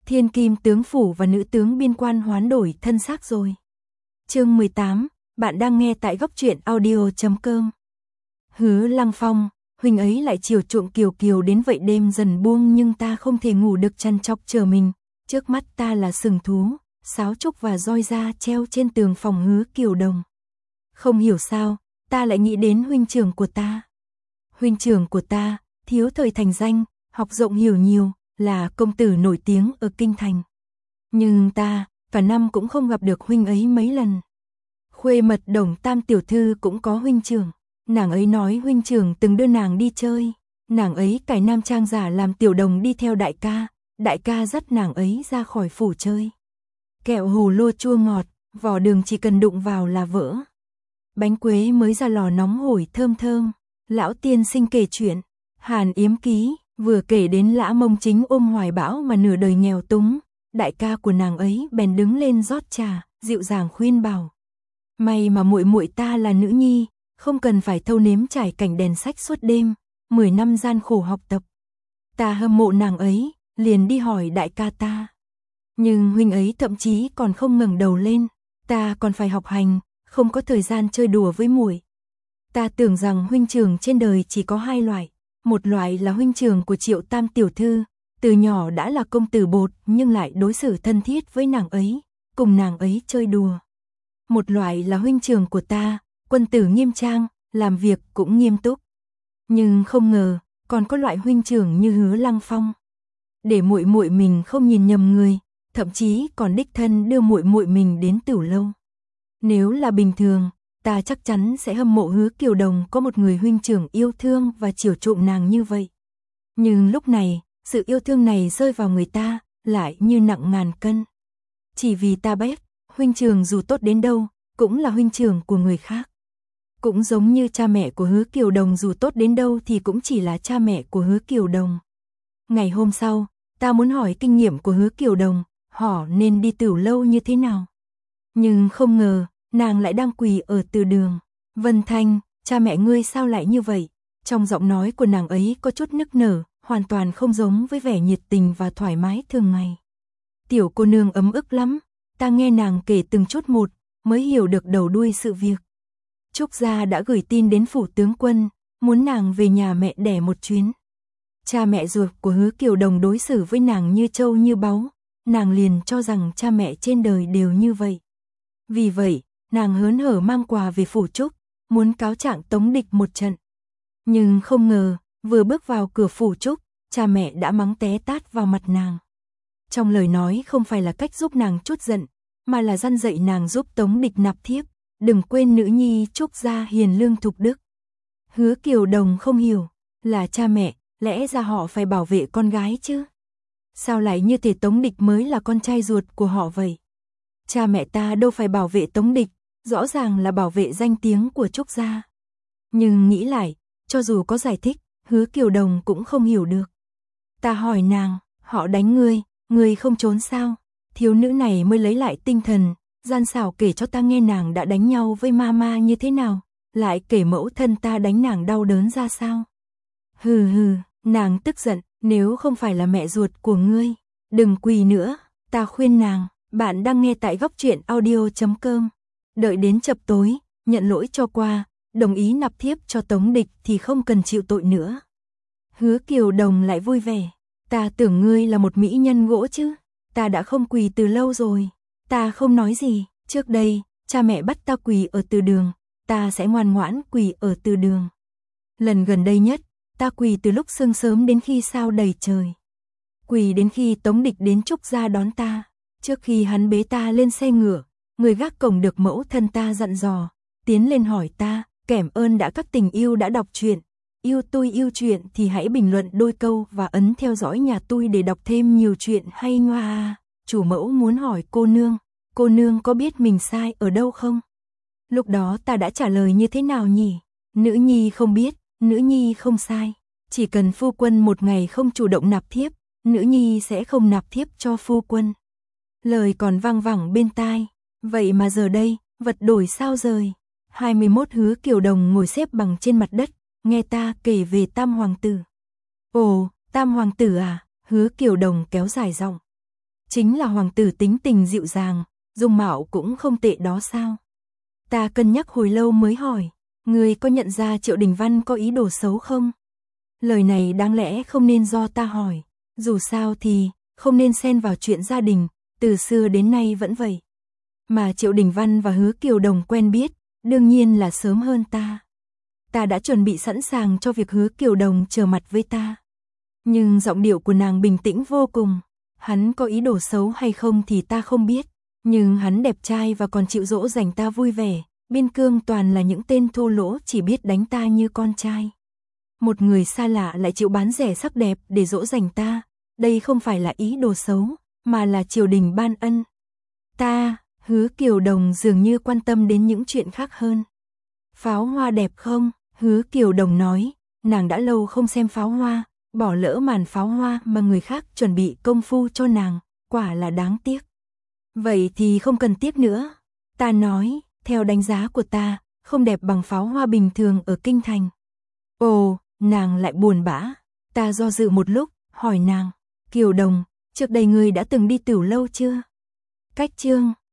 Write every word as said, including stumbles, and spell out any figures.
Thiên kim tướng phủ và nữ tướng biên quan hoán đổi thân xác rồi. Chương mười tám, bạn đang nghe tại góc truyện audio chấm com. Hứa Lăng Phong, huynh ấy lại chiều chuộng Kiều Kiều đến vậy, đêm dần buông nhưng ta không thể ngủ được, chăn chọc chờ mình. Trước mắt ta là sừng thú, sáo trúc và roi da treo trên tường phòng Hứa Kiều Đồng. Không hiểu sao, ta lại nghĩ đến huynh trưởng của ta. Huynh trưởng của ta, thiếu thời thành danh, học rộng hiểu nhiều, là công tử nổi tiếng ở kinh thành. Nhưng ta, cả năm cũng không gặp được huynh ấy mấy lần. Khuê mật Đồng Tam tiểu thư cũng có huynh trưởng. Nàng ấy nói huynh trưởng từng đưa nàng đi chơi. Nàng ấy cải nam trang giả làm tiểu đồng đi theo đại ca. Đại ca dắt nàng ấy ra khỏi phủ chơi. Kẹo hồ lô chua ngọt, vỏ đường chỉ cần đụng vào là vỡ. Bánh quế mới ra lò nóng hổi thơm thơm. Lão tiên sinh kể chuyện, Hàn Yếm Ký, vừa kể đến Lã Mông Chính ôm hoài bão mà nửa đời nghèo túng. Đại ca của nàng ấy bèn đứng lên rót trà, dịu dàng khuyên bảo. May mà muội muội ta là nữ nhi, không cần phải thâu nếm trải cảnh đèn sách suốt đêm, mười năm gian khổ học tập. Ta hâm mộ nàng ấy, liền đi hỏi đại ca ta. Nhưng huynh ấy thậm chí còn không ngẩng đầu lên, ta còn phải học hành, không có thời gian chơi đùa với muội. Ta tưởng rằng huynh trưởng trên đời chỉ có hai loại, một loại là huynh trưởng của Triệu Tam tiểu thư, từ nhỏ đã là công tử bột nhưng lại đối xử thân thiết với nàng ấy, cùng nàng ấy chơi đùa. Một loại là huynh trưởng của ta, quân tử nghiêm trang, làm việc cũng nghiêm túc. Nhưng không ngờ, còn có loại huynh trưởng như Hứa Lăng Phong. Để muội muội mình không nhìn nhầm người, thậm chí còn đích thân đưa muội muội mình đến Tửu Lâu. Nếu là bình thường, ta chắc chắn sẽ hâm mộ Hứa Kiều Đồng có một người huynh trưởng yêu thương và chiều chuộng nàng như vậy. Nhưng lúc này, sự yêu thương này rơi vào người ta, lại như nặng ngàn cân. Chỉ vì ta biết, huynh trưởng dù tốt đến đâu, cũng là huynh trưởng của người khác. Cũng giống như cha mẹ của Hứa Kiều Đồng dù tốt đến đâu thì cũng chỉ là cha mẹ của Hứa Kiều Đồng. Ngày hôm sau, ta muốn hỏi kinh nghiệm của Hứa Kiều Đồng, họ nên đi Tửu Lâu như thế nào. Nhưng không ngờ, nàng lại đang quỳ ở từ đường. Vân Thanh, cha mẹ ngươi sao lại như vậy? Trong giọng nói của nàng ấy có chút nức nở, hoàn toàn không giống với vẻ nhiệt tình và thoải mái thường ngày. Tiểu cô nương ấm ức lắm, ta nghe nàng kể từng chút một, mới hiểu được đầu đuôi sự việc. Trúc gia đã gửi tin đến phủ tướng quân, muốn nàng về nhà mẹ đẻ một chuyến. Cha mẹ ruột của Hứa Kiều Đồng đối xử với nàng như trâu như báu, nàng liền cho rằng cha mẹ trên đời đều như vậy. Vì vậy, nàng hớn hở mang quà về phủ Trúc, muốn cáo trạng Tống Địch một trận. Nhưng không ngờ, vừa bước vào cửa phủ Trúc, cha mẹ đã mắng té tát vào mặt nàng. Trong lời nói không phải là cách giúp nàng trút giận, mà là răn dạy nàng giúp Tống Địch nạp thiếp, đừng quên nữ nhi Trúc gia hiền lương thục đức. Hứa Kiều Đồng không hiểu, là cha mẹ, lẽ ra họ phải bảo vệ con gái chứ. Sao lại như thể Tống Địch mới là con trai ruột của họ vậy? Cha mẹ ta đâu phải bảo vệ Tống Địch, rõ ràng là bảo vệ danh tiếng của Trúc gia. Nhưng nghĩ lại, cho dù có giải thích, Hứa Kiều Đồng cũng không hiểu được. Ta hỏi nàng, họ đánh ngươi, ngươi không trốn sao? Thiếu nữ này mới lấy lại tinh thần, gian xảo kể cho ta nghe nàng đã đánh nhau với mama như thế nào, lại kể mẫu thân ta đánh nàng đau đớn ra sao. Hừ hừ, nàng tức giận, nếu không phải là mẹ ruột của ngươi, đừng quỳ nữa, ta khuyên nàng. Bạn đang nghe tại góc truyện audio chấm com. Đợi đến chập tối, nhận lỗi cho qua, đồng ý nạp thiếp cho Tống Địch thì không cần chịu tội nữa. Hứa Kiều Đồng lại vui vẻ, ta tưởng ngươi là một mỹ nhân gỗ chứ, ta đã không quỳ từ lâu rồi. Ta không nói gì, trước đây, cha mẹ bắt ta quỳ ở từ đường, ta sẽ ngoan ngoãn quỳ ở từ đường. Lần gần đây nhất, ta quỳ từ lúc sương sớm đến khi sao đầy trời. Quỳ đến khi Tống Địch đến Trúc gia đón ta. Trước khi hắn bế ta lên xe ngựa, người gác cổng được mẫu thân ta dặn dò, tiến lên hỏi ta, kẻm ơn đã các tình yêu đã đọc truyện, yêu tôi yêu truyện thì hãy bình luận đôi câu và ấn theo dõi nhà tôi để đọc thêm nhiều chuyện hay ngoa. Chủ mẫu muốn hỏi cô nương, cô nương có biết mình sai ở đâu không? Lúc đó ta đã trả lời như thế nào nhỉ? Nữ nhi không biết, nữ nhi không sai, chỉ cần phu quân một ngày không chủ động nạp thiếp, nữ nhi sẽ không nạp thiếp cho phu quân. Lời còn vang vẳng bên tai, vậy mà giờ đây, vật đổi sao rời. hai mươi mốt Hứa Kiều Đồng ngồi xếp bằng trên mặt đất, nghe ta kể về Tam Hoàng tử. Ồ, Tam Hoàng tử à, Hứa Kiều Đồng kéo dài giọng. chính là hoàng tử tính tình dịu dàng, dung mạo cũng không tệ đó sao? Ta cân nhắc hồi lâu mới hỏi, người có nhận ra Triệu Đình Văn có ý đồ xấu không? Lời này đáng lẽ không nên do ta hỏi, dù sao thì không nên xen vào chuyện gia đình, từ xưa đến nay vẫn vậy. Mà Triệu Đình Văn và Hứa Kiều Đồng quen biết, đương nhiên là sớm hơn ta. Ta đã chuẩn bị sẵn sàng cho việc Hứa Kiều Đồng trở mặt với ta. Nhưng giọng điệu của nàng bình tĩnh vô cùng. Hắn có ý đồ xấu hay không thì ta không biết. Nhưng hắn đẹp trai và còn chịu dỗ dành ta vui vẻ. Biên cương toàn là những tên thô lỗ chỉ biết đánh ta như con trai. Một người xa lạ lại chịu bán rẻ sắc đẹp để dỗ dành ta. Đây không phải là ý đồ xấu, mà là triều đình ban ân. Ta, Hứa Kiều Đồng dường như quan tâm đến những chuyện khác hơn. Pháo hoa đẹp không? Hứa Kiều Đồng nói, nàng đã lâu không xem pháo hoa, bỏ lỡ màn pháo hoa mà người khác chuẩn bị công phu cho nàng, quả là đáng tiếc. Vậy thì không cần tiếc nữa. Ta nói, theo đánh giá của ta, không đẹp bằng pháo hoa bình thường ở kinh thành. Ồ, nàng lại buồn bã. Ta do dự một lúc, hỏi nàng, Kiều Đồng, trước đây ngươi đã từng đi Tửu Lâu chưa? Cách Chương,